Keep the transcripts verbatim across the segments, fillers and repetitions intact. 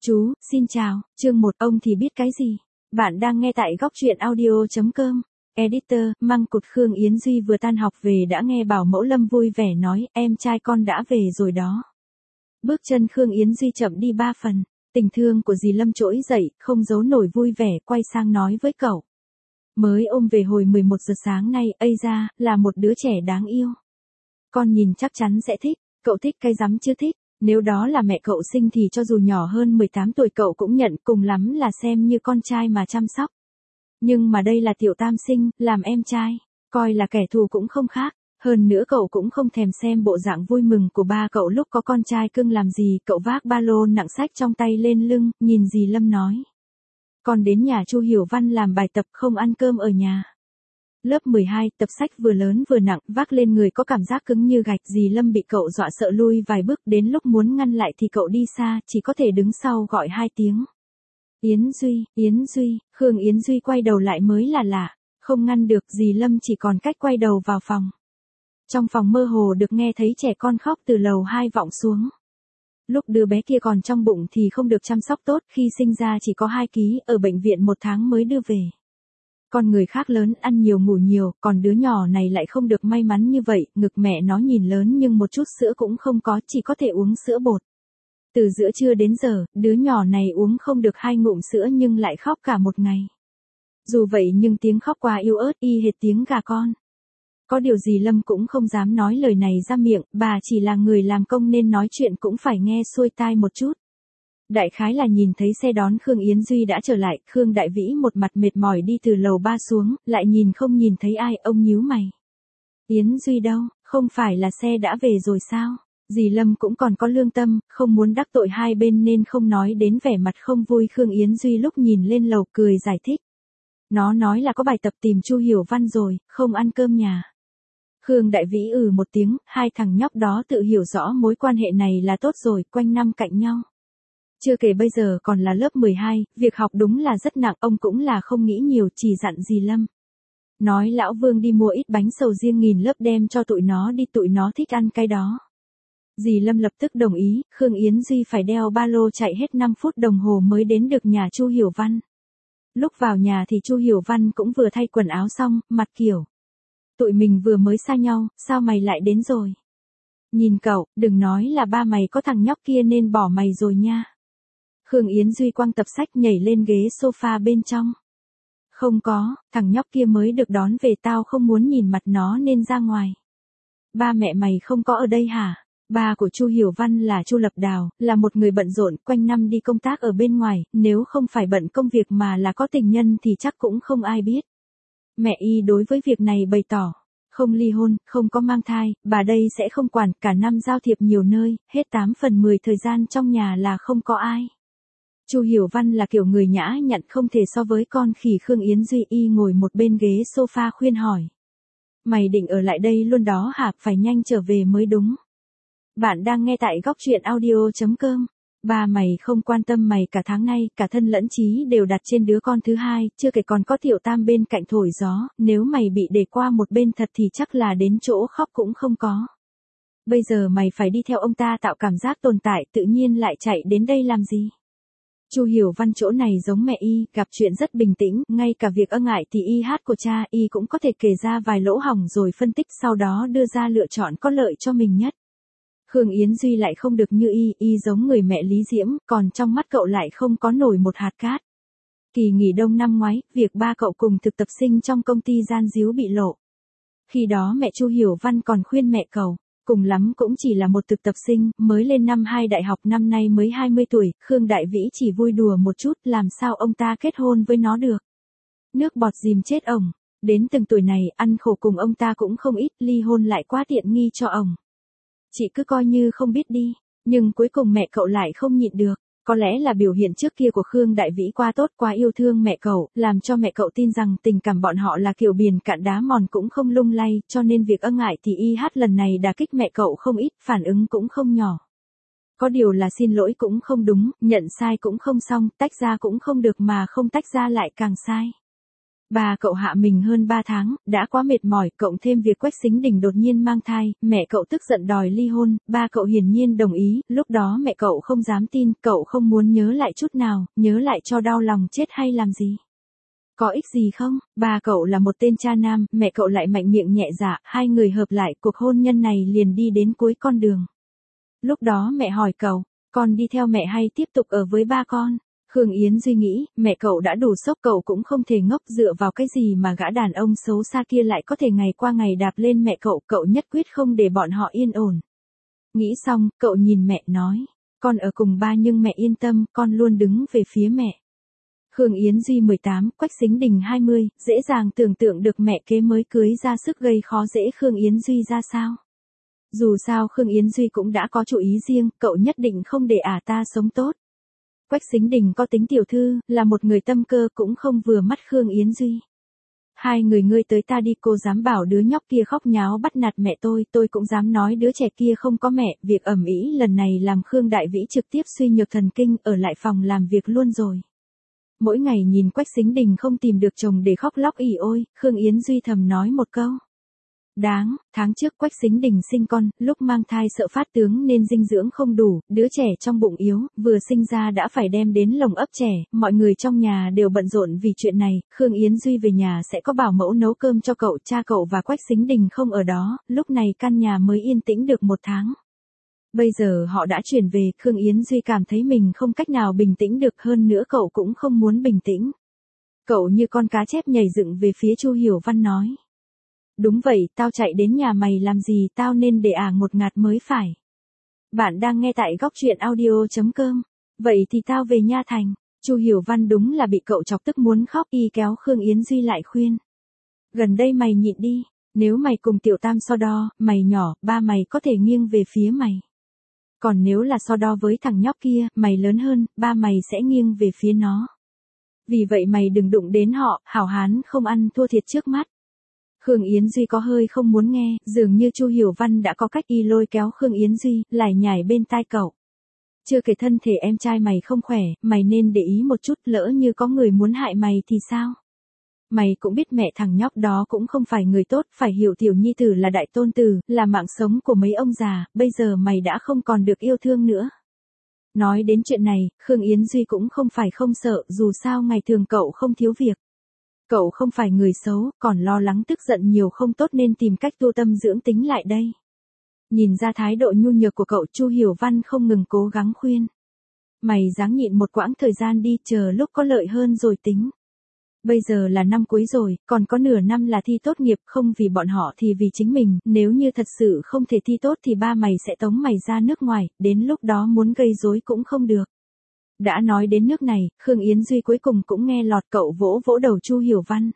Chú, xin chào, chương một ông thì biết cái gì? Bạn đang nghe tại góc truyện audio.com. Editor, măng cụt Khương Yến Duy vừa tan học về đã nghe bảo mẫu Lâm vui vẻ nói, em trai con đã về rồi đó. Bước chân Khương Yến Duy chậm đi ba phần, tình thương của dì Lâm trỗi dậy, không giấu nổi vui vẻ, quay sang nói với cậu. Mới ôm về hồi mười một giờ sáng nay, ây ra, là một đứa trẻ đáng yêu. Con nhìn chắc chắn sẽ thích, cậu thích cái rắm chưa thích. Nếu đó là mẹ cậu sinh thì cho dù nhỏ hơn mười tám tuổi cậu cũng nhận, cùng lắm là xem như con trai mà chăm sóc. Nhưng mà đây là tiểu tam sinh, làm em trai, coi là kẻ thù cũng không khác. Hơn nữa cậu cũng không thèm xem bộ dạng vui mừng của ba cậu lúc có con trai cưng làm gì. Cậu vác ba lô nặng sách trong tay lên lưng, nhìn dì Lâm nói. Con đến nhà Chu Hiểu Văn làm bài tập, không ăn cơm ở nhà. Lớp mười hai, tập sách vừa lớn vừa nặng, vác lên người có cảm giác cứng như gạch. Dì Lâm bị cậu dọa sợ lui vài bước, đến lúc muốn ngăn lại thì cậu đi xa, chỉ có thể đứng sau gọi hai tiếng. Yến Duy, Yến Duy, Khương Yến Duy quay đầu lại mới là lạ, không ngăn được, dì Lâm chỉ còn cách quay đầu vào phòng. Trong phòng mơ hồ được nghe thấy trẻ con khóc từ lầu hai vọng xuống. Lúc đứa bé kia còn trong bụng thì không được chăm sóc tốt, khi sinh ra chỉ có hai ký, ở bệnh viện một tháng mới đưa về. Con người khác lớn, ăn nhiều ngủ nhiều, còn đứa nhỏ này lại không được may mắn như vậy, ngực mẹ nó nhìn lớn nhưng một chút sữa cũng không có, chỉ có thể uống sữa bột. Từ giữa trưa đến giờ, đứa nhỏ này uống không được hai ngụm sữa nhưng lại khóc cả một ngày. Dù vậy nhưng tiếng khóc quá yếu ớt, y hệt tiếng gà con. Có điều gì Lâm cũng không dám nói lời này ra miệng, bà chỉ là người làm công nên nói chuyện cũng phải nghe xuôi tai một chút. Đại khái là nhìn thấy xe đón Khương Yến Duy đã trở lại, Khương Đại Vĩ một mặt mệt mỏi đi từ lầu ba xuống, lại nhìn không nhìn thấy ai, ông nhíu mày. Yến Duy đâu, không phải là xe đã về rồi sao? Dì Lâm cũng còn có lương tâm, không muốn đắc tội hai bên nên không nói đến vẻ mặt không vui. Khương Yến Duy lúc nhìn lên lầu cười giải thích. Nó nói là có bài tập tìm Chu Hiểu Văn rồi, không ăn cơm nhà. Khương Đại Vĩ ừ một tiếng, hai thằng nhóc đó tự hiểu rõ mối quan hệ này là tốt rồi, quanh năm cạnh nhau. Chưa kể bây giờ còn là lớp mười hai, việc học đúng là rất nặng, ông cũng là không nghĩ nhiều, chỉ dặn dì Lâm. Nói lão Vương đi mua ít bánh sầu riêng nghìn lớp đem cho tụi nó đi, tụi nó thích ăn cái đó. Dì Lâm lập tức đồng ý, Khương Yến Duy phải đeo ba lô chạy hết năm phút đồng hồ mới đến được nhà Chu Hiểu Văn. Lúc vào nhà thì Chu Hiểu Văn cũng vừa thay quần áo xong, mặt kiểu. Tụi mình vừa mới xa nhau, sao mày lại đến rồi? Nhìn cậu, đừng nói là ba mày có thằng nhóc kia nên bỏ mày rồi nha. Khương Yến Duy quăng tập sách nhảy lên ghế sofa bên trong. Không có, thằng nhóc kia mới được đón về, tao không muốn nhìn mặt nó nên ra ngoài. Ba mẹ mày không có ở đây hả? Ba của Chu Hiểu Văn là Chu Lập Đào, là một người bận rộn, quanh năm đi công tác ở bên ngoài, nếu không phải bận công việc mà là có tình nhân thì chắc cũng không ai biết. Mẹ y đối với việc này bày tỏ, không ly hôn, không có mang thai, bà đây sẽ không quản, cả năm giao thiệp nhiều nơi, hết tám phần mười thời gian trong nhà là không có ai. Chu Hiểu Văn là kiểu người nhã nhặn không thể so với con khỉ. Khương Yến Duy y ngồi một bên ghế sofa khuyên hỏi. Mày định ở lại đây luôn đó hả, phải nhanh trở về mới đúng. Bạn đang nghe tại góc truyện audio.com. Ba mày không quan tâm mày cả tháng nay, cả thân lẫn trí đều đặt trên đứa con thứ hai, chưa kể còn có tiểu tam bên cạnh thổi gió, nếu mày bị để qua một bên thật thì chắc là đến chỗ khóc cũng không có. Bây giờ mày phải đi theo ông ta tạo cảm giác tồn tại, tự nhiên lại chạy đến đây làm gì? Chu Hiểu Văn chỗ này giống mẹ y, gặp chuyện rất bình tĩnh, ngay cả việc ơ ngại thì y hát của cha y cũng có thể kể ra vài lỗ hổng rồi phân tích, sau đó đưa ra lựa chọn có lợi cho mình nhất. Khương Yến Duy lại không được như y, y giống người mẹ Lý Diễm, còn trong mắt cậu lại không có nổi một hạt cát. Kỳ nghỉ đông năm ngoái, việc ba cậu cùng thực tập sinh trong công ty gian díu bị lộ. Khi đó mẹ Chu Hiểu Văn còn khuyên mẹ cậu, cùng lắm cũng chỉ là một thực tập sinh, mới lên năm hai đại học, năm nay mới hai mươi tuổi, Khương Đại Vĩ chỉ vui đùa một chút, làm sao ông ta kết hôn với nó được. Nước bọt dìm chết ổng, đến từng tuổi này, ăn khổ cùng ông ta cũng không ít, ly hôn lại quá tiện nghi cho ổng. Chị cứ coi như không biết đi, nhưng cuối cùng mẹ cậu lại không nhịn được. Có lẽ là biểu hiện trước kia của Khương Đại Vĩ quá tốt, quá yêu thương mẹ cậu, làm cho mẹ cậu tin rằng tình cảm bọn họ là kiểu biển cạn đá mòn cũng không lung lay, cho nên việc ơ ngại thì y hát lần này đả kích mẹ cậu không ít, phản ứng cũng không nhỏ. Có điều là xin lỗi cũng không đúng, nhận sai cũng không xong, tách ra cũng không được mà không tách ra lại càng sai. Bà cậu hạ mình hơn ba tháng, đã quá mệt mỏi, cộng thêm việc Quách Sính Đình đột nhiên mang thai, mẹ cậu tức giận đòi ly hôn, ba cậu hiển nhiên đồng ý, lúc đó mẹ cậu không dám tin, cậu không muốn nhớ lại chút nào, nhớ lại cho đau lòng chết hay làm gì. Có ích gì không, ba cậu là một tên cha nam, mẹ cậu lại mạnh miệng nhẹ dạ, hai người hợp lại, cuộc hôn nhân này liền đi đến cuối con đường. Lúc đó mẹ hỏi cậu, con đi theo mẹ hay tiếp tục ở với ba con? Khương Yến Duy nghĩ, mẹ cậu đã đủ sốc, cậu cũng không thể ngốc, dựa vào cái gì mà gã đàn ông xấu xa kia lại có thể ngày qua ngày đạp lên mẹ cậu, cậu nhất quyết không để bọn họ yên ổn. Nghĩ xong, cậu nhìn mẹ nói, con ở cùng ba nhưng mẹ yên tâm, con luôn đứng về phía mẹ. Khương Yến Duy mười tám, Quách Sính Đình hai mươi, dễ dàng tưởng tượng được mẹ kế mới cưới ra sức gây khó dễ Khương Yến Duy ra sao. Dù sao Khương Yến Duy cũng đã có chủ ý riêng, cậu nhất định không để ả ta sống tốt. Quách Sính Đình có tính tiểu thư, là một người tâm cơ, cũng không vừa mắt Khương Yến Duy. Hai người ngươi tới ta đi, cô dám bảo đứa nhóc kia khóc nháo bắt nạt mẹ tôi, tôi cũng dám nói đứa trẻ kia không có mẹ, việc ầm ĩ lần này làm Khương Đại Vĩ trực tiếp suy nhược thần kinh, ở lại phòng làm việc luôn rồi. Mỗi ngày nhìn Quách Sính Đình không tìm được chồng để khóc lóc ỉ ôi, Khương Yến Duy thầm nói một câu. Đáng, tháng trước Quách Sính Đình sinh con, lúc mang thai sợ phát tướng nên dinh dưỡng không đủ, đứa trẻ trong bụng yếu, vừa sinh ra đã phải đem đến lồng ấp trẻ, mọi người trong nhà đều bận rộn vì chuyện này, Khương Yến Duy về nhà sẽ có bảo mẫu nấu cơm cho cậu, cha cậu và Quách Sính Đình không ở đó, lúc này căn nhà mới yên tĩnh được một tháng. Bây giờ họ đã chuyển về, Khương Yến Duy cảm thấy mình không cách nào bình tĩnh được, hơn nữa cậu cũng không muốn bình tĩnh. Cậu như con cá chép nhảy dựng về phía Chu Hiểu Văn nói. Đúng vậy, tao chạy đến nhà mày làm gì, tao nên để ả ngột ngạt mới phải. Bạn đang nghe tại góc truyện audio chấm com. Vậy thì tao về Nha Thành. Chu Hiểu Văn đúng là bị cậu chọc tức muốn khóc, y kéo Khương Yến Duy lại khuyên. Gần đây mày nhịn đi, nếu mày cùng Tiểu Tam so đo, mày nhỏ, ba mày có thể nghiêng về phía mày. Còn nếu là so đo với thằng nhóc kia, mày lớn hơn, ba mày sẽ nghiêng về phía nó. Vì vậy mày đừng đụng đến họ, hảo hán không ăn thua thiệt trước mắt. Khương Yến Duy có hơi không muốn nghe, dường như Chu Hiểu Văn đã có cách y lôi kéo Khương Yến Duy, lải nhải bên tai cậu. Chưa kể thân thể em trai mày không khỏe, mày nên để ý một chút, lỡ như có người muốn hại mày thì sao? Mày cũng biết mẹ thằng nhóc đó cũng không phải người tốt, phải hiểu tiểu nhi tử là đại tôn tử, là mạng sống của mấy ông già, bây giờ mày đã không còn được yêu thương nữa. Nói đến chuyện này, Khương Yến Duy cũng không phải không sợ, dù sao ngày thường cậu không thiếu việc. Cậu không phải người xấu, còn lo lắng tức giận nhiều không tốt nên tìm cách tu tâm dưỡng tính lại đây. Nhìn ra thái độ nhu nhược của cậu, Chu Hiểu Văn không ngừng cố gắng khuyên. Mày ráng nhịn một quãng thời gian đi, chờ lúc có lợi hơn rồi tính. Bây giờ là năm cuối rồi, còn có nửa năm là thi tốt nghiệp, không vì bọn họ thì vì chính mình, nếu như thật sự không thể thi tốt thì ba mày sẽ tống mày ra nước ngoài, đến lúc đó muốn gây rối cũng không được. Đã nói đến nước này, Khương Yến Duy cuối cùng cũng nghe lọt, cậu vỗ vỗ đầu Chu Hiểu Văn.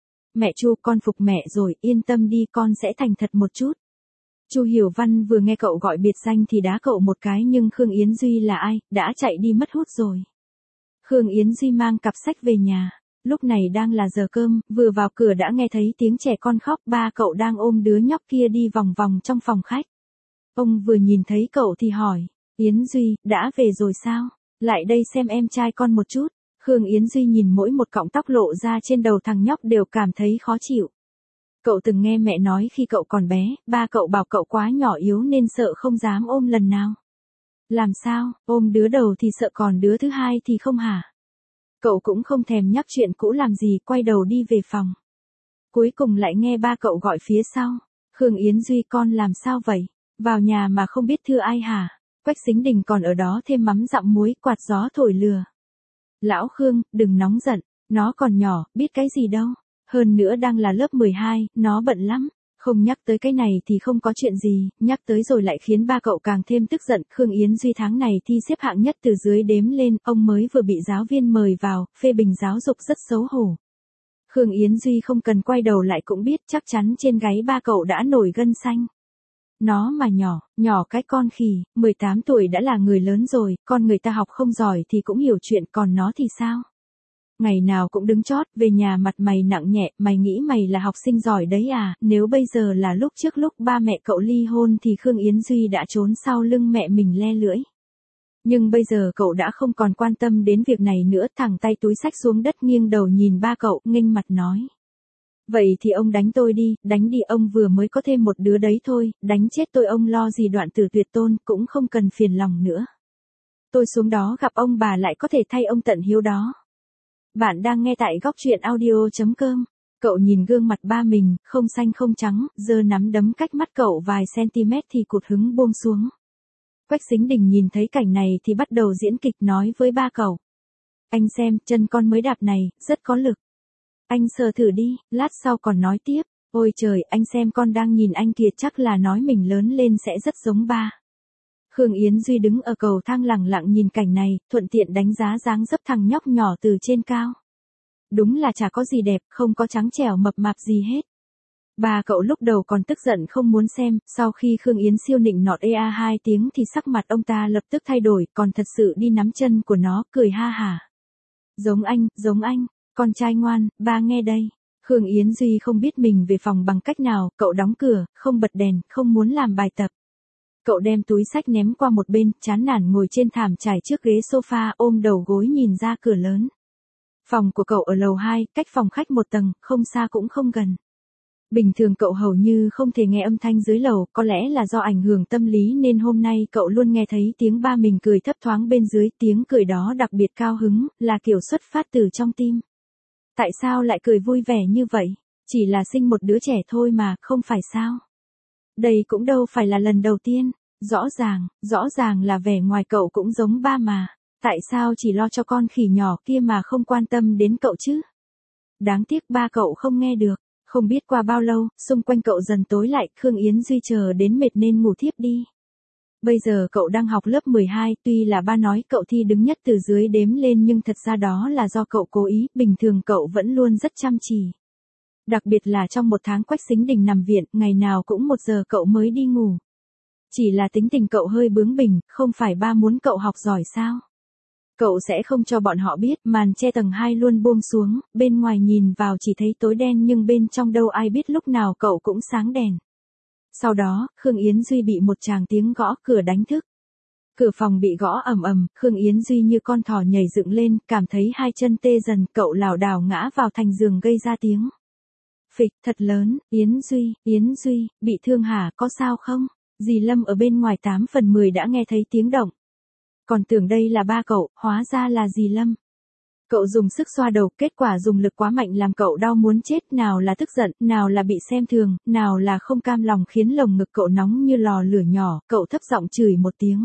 Mẹ Chu, con phục mẹ rồi, yên tâm đi, con sẽ thành thật một chút. Chu Hiểu Văn vừa nghe cậu gọi biệt danh thì đá cậu một cái, nhưng Khương Yến Duy là ai, đã chạy đi mất hút rồi. Khương Yến Duy mang cặp sách về nhà. Lúc này đang là giờ cơm, vừa vào cửa đã nghe thấy tiếng trẻ con khóc, ba cậu đang ôm đứa nhóc kia đi vòng vòng trong phòng khách. Ông vừa nhìn thấy cậu thì hỏi, Yến Duy, đã về rồi sao? Lại đây xem em trai con một chút. Khương Yến Duy nhìn mỗi một cọng tóc lộ ra trên đầu thằng nhóc đều cảm thấy khó chịu. Cậu từng nghe mẹ nói khi cậu còn bé, ba cậu bảo cậu quá nhỏ yếu nên sợ không dám ôm lần nào. Làm sao, ôm đứa đầu thì sợ còn đứa thứ hai thì không hả? Cậu cũng không thèm nhắc chuyện cũ làm gì, quay đầu đi về phòng. Cuối cùng lại nghe ba cậu gọi phía sau. Khương Yến Duy, con làm sao vậy? Vào nhà mà không biết thưa ai hả? Quách Sính Đình còn ở đó thêm mắm dặm muối, quạt gió thổi lừa. Lão Khương, đừng nóng giận, nó còn nhỏ, biết cái gì đâu. Hơn nữa đang là lớp mười hai, nó bận lắm. Không nhắc tới cái này thì không có chuyện gì, nhắc tới rồi lại khiến ba cậu càng thêm tức giận. Khương Yến Duy tháng này thi xếp hạng nhất từ dưới đếm lên, ông mới vừa bị giáo viên mời vào, phê bình giáo dục rất xấu hổ. Khương Yến Duy không cần quay đầu lại cũng biết chắc chắn trên gáy ba cậu đã nổi gân xanh. Nó mà nhỏ, nhỏ cái con khỉ, mười tám tuổi đã là người lớn rồi, con người ta học không giỏi thì cũng hiểu chuyện, còn nó thì sao? Ngày nào cũng đứng chót, về nhà mặt mày nặng nhẹ, mày nghĩ mày là học sinh giỏi đấy à, nếu bây giờ là lúc trước lúc ba mẹ cậu ly hôn thì Khương Yến Duy đã trốn sau lưng mẹ mình le lưỡi. Nhưng bây giờ cậu đã không còn quan tâm đến việc này nữa, thẳng tay túi xách xuống đất nghiêng đầu nhìn ba cậu, nghênh mặt nói. Vậy thì ông đánh tôi đi, đánh đi, ông vừa mới có thêm một đứa đấy thôi, đánh chết tôi ông lo gì đoạn tử tuyệt tôn, cũng không cần phiền lòng nữa. Tôi xuống đó gặp ông bà lại có thể thay ông tận hiếu đó. Bạn đang nghe tại góc truyện audio.com. Cậu nhìn gương mặt ba mình, không xanh không trắng, giơ nắm đấm cách mắt cậu vài cm thì cụt hứng buông xuống. Quách Sính Đình nhìn thấy cảnh này thì bắt đầu diễn kịch nói với ba cậu. Anh xem, chân con mới đạp này, rất có lực. Anh sờ thử đi, lát sau còn nói tiếp. Ôi trời, anh xem con đang nhìn anh kìa, chắc là nói mình lớn lên sẽ rất giống ba. Khương Yến Duy đứng ở cầu thang lẳng lặng nhìn cảnh này, thuận tiện đánh giá dáng dấp thằng nhóc nhỏ từ trên cao. Đúng là chả có gì đẹp, không có trắng trẻo mập mạp gì hết. Bà cậu lúc đầu còn tức giận không muốn xem, sau khi Khương Yến siêu nịnh nọt ea hai tiếng thì sắc mặt ông ta lập tức thay đổi, còn thật sự đi nắm chân của nó, cười ha hả. Giống anh, giống anh, con trai ngoan, ba nghe đây. Khương Yến Duy không biết mình về phòng bằng cách nào, cậu đóng cửa, không bật đèn, không muốn làm bài tập. Cậu đem túi xách ném qua một bên, chán nản ngồi trên thảm trải trước ghế sofa, ôm đầu gối nhìn ra cửa lớn. Phòng của cậu ở lầu hai, cách phòng khách một tầng, không xa cũng không gần. Bình thường cậu hầu như không thể nghe âm thanh dưới lầu, có lẽ là do ảnh hưởng tâm lý nên hôm nay cậu luôn nghe thấy tiếng ba mình cười thấp thoáng bên dưới, tiếng cười đó đặc biệt cao hứng, là kiểu xuất phát từ trong tim. Tại sao lại cười vui vẻ như vậy? Chỉ là sinh một đứa trẻ thôi mà, không phải sao? Đây cũng đâu phải là lần đầu tiên, rõ ràng, rõ ràng là vẻ ngoài cậu cũng giống ba mà. Tại sao chỉ lo cho con khỉ nhỏ kia mà không quan tâm đến cậu chứ? Đáng tiếc ba cậu không nghe được. Không biết qua bao lâu, xung quanh cậu dần tối lại, Khương Yến Duy chờ đến mệt nên ngủ thiếp đi. Bây giờ cậu đang học lớp mười hai, tuy là ba nói cậu thi đứng nhất từ dưới đếm lên nhưng thật ra đó là do cậu cố ý, bình thường cậu vẫn luôn rất chăm chỉ. Đặc biệt là trong một tháng Quách Sính Đình nằm viện, ngày nào cũng một giờ cậu mới đi ngủ. Chỉ là tính tình cậu hơi bướng bỉnh, không phải ba muốn cậu học giỏi sao? Cậu sẽ không cho bọn họ biết, màn che tầng hai luôn buông xuống, bên ngoài nhìn vào chỉ thấy tối đen nhưng bên trong đâu ai biết lúc nào cậu cũng sáng đèn. Sau đó, Khương Yến Duy bị một tràng tiếng gõ cửa đánh thức. Cửa phòng bị gõ ầm ầm, Khương Yến Duy như con thỏ nhảy dựng lên, cảm thấy hai chân tê dần, cậu lảo đảo ngã vào thành giường gây ra tiếng. Phịch, thật lớn, Yến Duy, Yến Duy, bị thương hả, có sao không? Dì Lâm ở bên ngoài tám phần mười đã nghe thấy tiếng động. Còn tưởng đây là ba cậu, hóa ra là dì Lâm. Cậu dùng sức xoa đầu, kết quả dùng lực quá mạnh làm cậu đau muốn chết, nào là tức giận, nào là bị xem thường, nào là không cam lòng khiến lồng ngực cậu nóng như lò lửa nhỏ, cậu thấp giọng chửi một tiếng.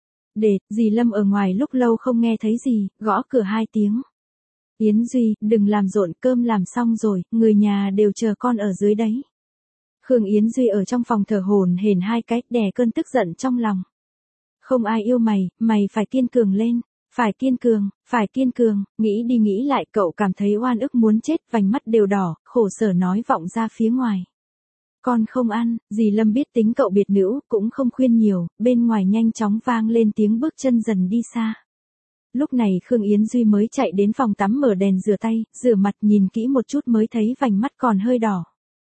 Để, dì Lâm ở ngoài lúc lâu không nghe thấy gì, gõ cửa hai tiếng. Yến Duy, đừng làm rộn, cơm làm xong rồi, người nhà đều chờ con ở dưới đấy. Khương Yến Duy ở trong phòng thở hổn hển hai cái, đè cơn tức giận trong lòng. Không ai yêu mày, mày phải kiên cường lên, phải kiên cường, phải kiên cường, nghĩ đi nghĩ lại cậu cảm thấy oan ức muốn chết, vành mắt đều đỏ, khổ sở nói vọng ra phía ngoài. Con không ăn, dì Lâm biết tính cậu biệt nữ, cũng không khuyên nhiều, bên ngoài nhanh chóng vang lên tiếng bước chân dần đi xa. Lúc này Khương Yến Duy mới chạy đến phòng tắm mở đèn rửa tay, rửa mặt nhìn kỹ một chút mới thấy vành mắt còn hơi đỏ.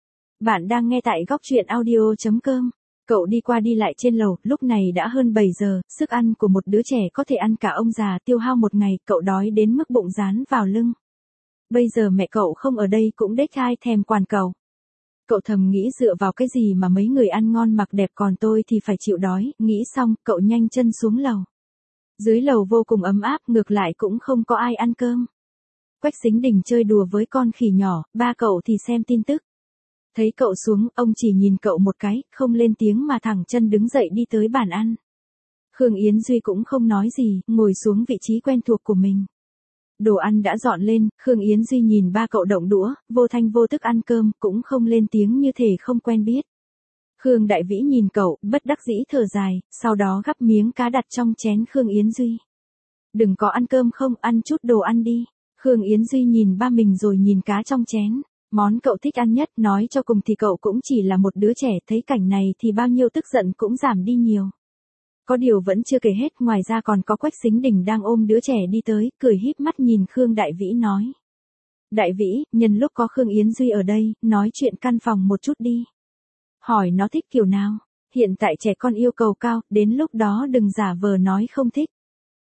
Bạn đang nghe tại góc truyện audio.com. Cậu đi qua đi lại trên lầu, lúc này đã hơn bảy giờ, sức ăn của một đứa trẻ có thể ăn cả ông già tiêu hao một ngày, cậu đói đến mức bụng dán vào lưng. Bây giờ mẹ cậu không ở đây cũng đếch ai thèm quản cậu. Cậu thầm nghĩ dựa vào cái gì mà mấy người ăn ngon mặc đẹp còn tôi thì phải chịu đói, nghĩ xong, cậu nhanh chân xuống lầu. Dưới lầu vô cùng ấm áp, ngược lại cũng không có ai ăn cơm. Quách Sính Đình chơi đùa với con khỉ nhỏ, ba cậu thì xem tin tức. Thấy cậu xuống, ông chỉ nhìn cậu một cái, không lên tiếng mà thẳng chân đứng dậy đi tới bàn ăn. Khương Yến Duy cũng không nói gì, ngồi xuống vị trí quen thuộc của mình. Đồ ăn đã dọn lên, Khương Yến Duy nhìn ba cậu động đũa, vô thanh vô tức ăn cơm, cũng không lên tiếng như thể không quen biết. Khương Đại Vĩ nhìn cậu, bất đắc dĩ thở dài, sau đó gắp miếng cá đặt trong chén Khương Yến Duy. Đừng có ăn cơm không, ăn chút đồ ăn đi. Khương Yến Duy nhìn ba mình rồi nhìn cá trong chén. Món cậu thích ăn nhất, nói cho cùng thì cậu cũng chỉ là một đứa trẻ, thấy cảnh này thì bao nhiêu tức giận cũng giảm đi nhiều. Có điều vẫn chưa kể hết, ngoài ra còn có Quách Sính Đình đang ôm đứa trẻ đi tới, cười híp mắt nhìn Khương Đại Vĩ nói. Đại Vĩ, nhân lúc có Khương Yến Duy ở đây, nói chuyện căn phòng một chút đi. Hỏi nó thích kiểu nào, hiện tại trẻ con yêu cầu cao, đến lúc đó đừng giả vờ nói không thích.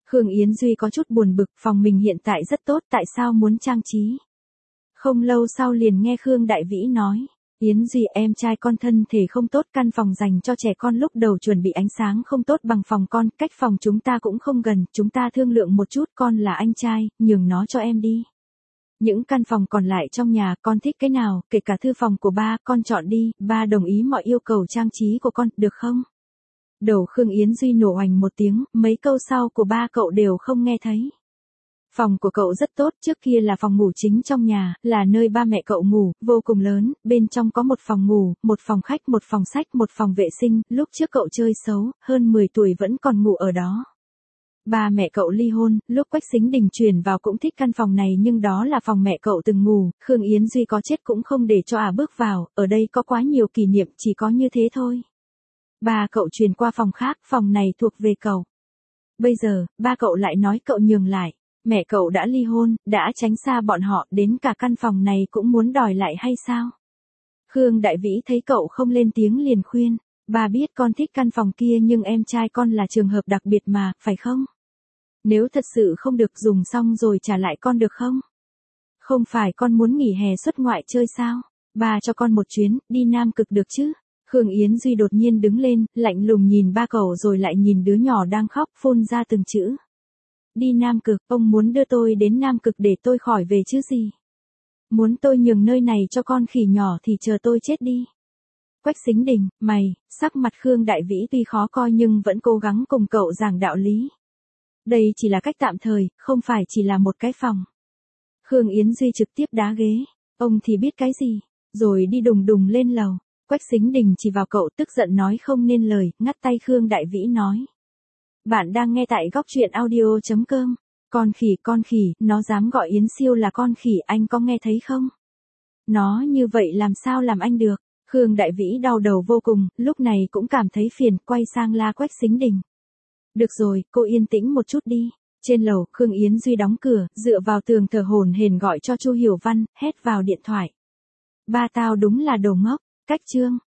Khương Yến Duy có chút buồn bực, phòng mình hiện tại rất tốt, tại sao muốn trang trí? Không lâu sau liền nghe Khương Đại Vĩ nói, Yến Duy em trai con thân thể không tốt, căn phòng dành cho trẻ con lúc đầu chuẩn bị ánh sáng không tốt bằng phòng con, cách phòng chúng ta cũng không gần, chúng ta thương lượng một chút, con là anh trai, nhường nó cho em đi. Những căn phòng còn lại trong nhà, con thích cái nào, kể cả thư phòng của ba, con chọn đi, ba đồng ý mọi yêu cầu trang trí của con, được không? Đầu Khương Yến Duy nổ oành một tiếng, mấy câu sau của ba cậu đều không nghe thấy. Phòng của cậu rất tốt, trước kia là phòng ngủ chính trong nhà, là nơi ba mẹ cậu ngủ, vô cùng lớn, bên trong có một phòng ngủ, một phòng khách, một phòng sách, một phòng vệ sinh, lúc trước cậu chơi xấu, hơn mười tuổi vẫn còn ngủ ở đó. Ba mẹ cậu ly hôn, lúc Quách Sính Đình chuyển vào cũng thích căn phòng này nhưng đó là phòng mẹ cậu từng ngủ, Khương Yến Duy có chết cũng không để cho à bước vào, ở đây có quá nhiều kỷ niệm, chỉ có như thế thôi. Ba cậu chuyển qua phòng khác, phòng này thuộc về cậu. Bây giờ, ba cậu lại nói cậu nhường lại. Mẹ cậu đã ly hôn, đã tránh xa bọn họ, đến cả căn phòng này cũng muốn đòi lại hay sao? Khương Đại Vĩ thấy cậu không lên tiếng liền khuyên, ba biết con thích căn phòng kia nhưng em trai con là trường hợp đặc biệt mà, phải không? Nếu thật sự không được dùng xong rồi trả lại con được không? Không phải con muốn nghỉ hè xuất ngoại chơi sao? Ba cho con một chuyến, đi Nam Cực được chứ? Khương Yến Duy đột nhiên đứng lên, lạnh lùng nhìn ba cậu rồi lại nhìn đứa nhỏ đang khóc, phun ra từng chữ. Đi Nam Cực, ông muốn đưa tôi đến Nam Cực để tôi khỏi về chứ gì? Muốn tôi nhường nơi này cho con khỉ nhỏ thì chờ tôi chết đi. Quách Sính Đình, mày, sắc mặt Khương Đại Vĩ tuy khó coi nhưng vẫn cố gắng cùng cậu giảng đạo lý. Đây chỉ là cách tạm thời, không phải chỉ là một cái phòng. Khương Yến Duy trực tiếp đá ghế, ông thì biết cái gì, rồi đi đùng đùng lên lầu. Quách Sính Đình chỉ vào cậu tức giận nói không nên lời, ngắt tay Khương Đại Vĩ nói. Bạn đang nghe tại góc truyện audio chấm com. Con khỉ, con khỉ, nó dám gọi Yến Siêu là con khỉ, anh có nghe thấy không? Nó như vậy làm sao làm anh được? Khương Đại Vĩ đau đầu vô cùng, lúc này cũng cảm thấy phiền, quay sang la Quách Sính Đình. Được rồi, cô yên tĩnh một chút đi. Trên lầu, Khương Yến Duy đóng cửa, dựa vào tường thở hổn hển gọi cho Chu Hiểu Văn, hét vào điện thoại. Ba tao đúng là đồ ngốc, cách chương.